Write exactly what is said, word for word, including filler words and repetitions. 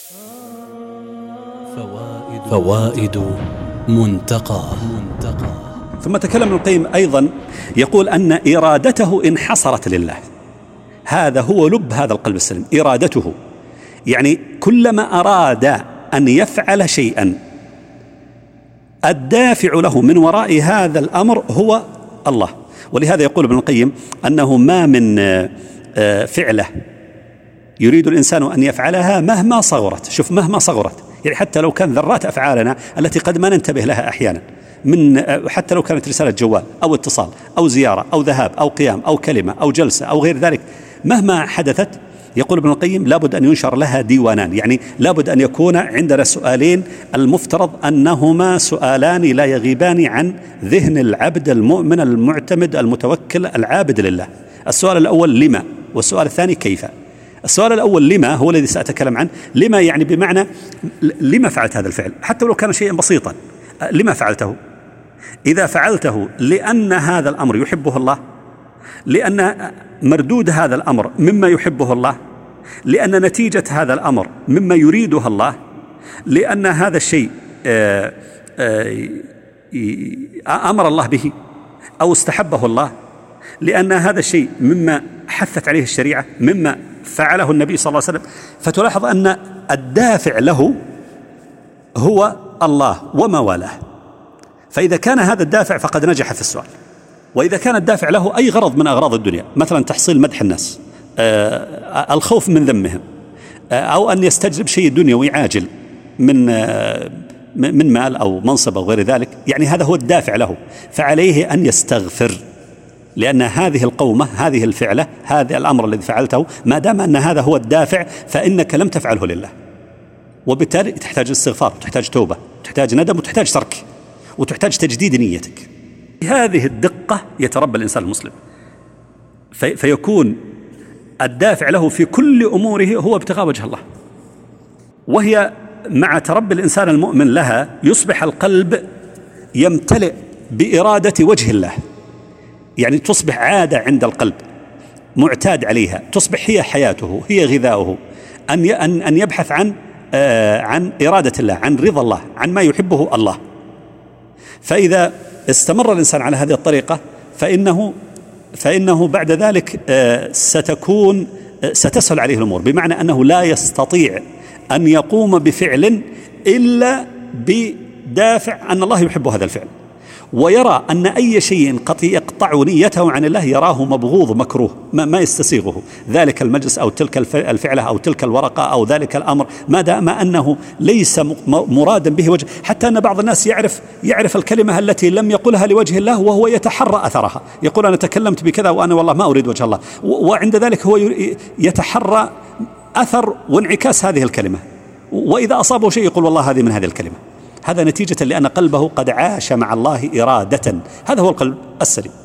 فوائد منتقاه. ثم تكلم ابن القيم أيضا يقول أن إرادته انحصرت لله. هذا هو لب هذا القلب السليم، إرادته، يعني كلما أراد أن يفعل شيئا الدافع له من وراء هذا الأمر هو الله. ولهذا يقول ابن القيم أنه ما من فعله يريد الإنسان أن يفعلها مهما صغرت، شوف مهما صغرت، يعني حتى لو كان ذرات أفعالنا التي قد ما ننتبه لها أحيانا، من حتى لو كانت رسالة جوال أو اتصال أو زيارة أو ذهاب أو قيام أو كلمة أو جلسة أو غير ذلك، مهما حدثت يقول ابن القيم لابد أن ينشر لها ديوانان، يعني لابد أن يكون عندنا سؤالين المفترض أنهما سؤالان لا يغيبان عن ذهن العبد المؤمن المعتمد المتوكل العابد لله. السؤال الأول لما، والسؤال الثاني كيف. السؤال الأول لما هو الذي سأتكلم عنه. لما يعني بمعنى لما فعلت هذا الفعل، حتى لو كان شيئا بسيطا، لما فعلته؟ إذا فعلته لأن هذا الأمر يحبه الله، لأن مردود هذا الأمر مما يحبه الله، لأن نتيجة هذا الأمر مما يريدها الله، لأن هذا الشيء أمر الله به أو استحبه الله، لأن هذا الشيء مما حثت عليه الشريعة، مما فعله النبي صلى الله عليه وسلم. فتلاحظ أن الدافع له هو الله وما والاه. فإذا كان هذا الدافع فقد نجح في السؤال. وإذا كان الدافع له أي غرض من أغراض الدنيا، مثلا تحصيل مدح الناس، آه الخوف من ذمهم، آه أو أن يستجلب شيء دنيوي عاجل من آه من مال أو منصب أو غير ذلك، يعني هذا هو الدافع له، فعليه أن يستغفر، لأن هذه القومة، هذه الفعلة، هذا الأمر الذي فعلته، ما دام أن هذا هو الدافع فإنك لم تفعله لله، وبالتالي تحتاج استغفار، وتحتاج توبة، وتحتاج ندم، وتحتاج ترك، وتحتاج تجديد نيتك. هذه الدقة يتربى الإنسان المسلم، في فيكون الدافع له في كل أموره هو ابتغاء وجه الله. وهي مع تربي الإنسان المؤمن لها يصبح القلب يمتلئ بإرادة وجه الله، يعني تصبح عادة عند القلب معتاد عليها، تصبح هي حياته، هي غذاؤه، أن أن يبحث عن آه عن إرادة الله، عن رضا الله، عن ما يحبه الله. فإذا استمر الإنسان على هذه الطريقة فإنه فإنه بعد ذلك آه ستكون آه ستسهل عليه الأمور، بمعنى أنه لا يستطيع أن يقوم بفعل إلا بدافع أن الله يحب هذا الفعل، ويرى أن أي شيء قد يقطع نيته عن الله يراه مبغوض مكروه، ما, ما يستسيغه، ذلك المجلس أو تلك الفعلة أو تلك الورقة أو ذلك الأمر، ما دام أنه ليس مرادا به وجه. حتى أن بعض الناس يعرف يعرف الكلمة التي لم يقلها لوجه الله وهو يتحرى أثرها، يقول أنا تكلمت بكذا وأنا والله ما أريد وجه الله، وعند ذلك هو يتحرى أثر وانعكاس هذه الكلمة، وإذا أصابه شيء يقول والله هذه من هذه الكلمة. هذا نتيجة لأن قلبه قد عاش مع الله إرادة. هذا هو القلب السليم.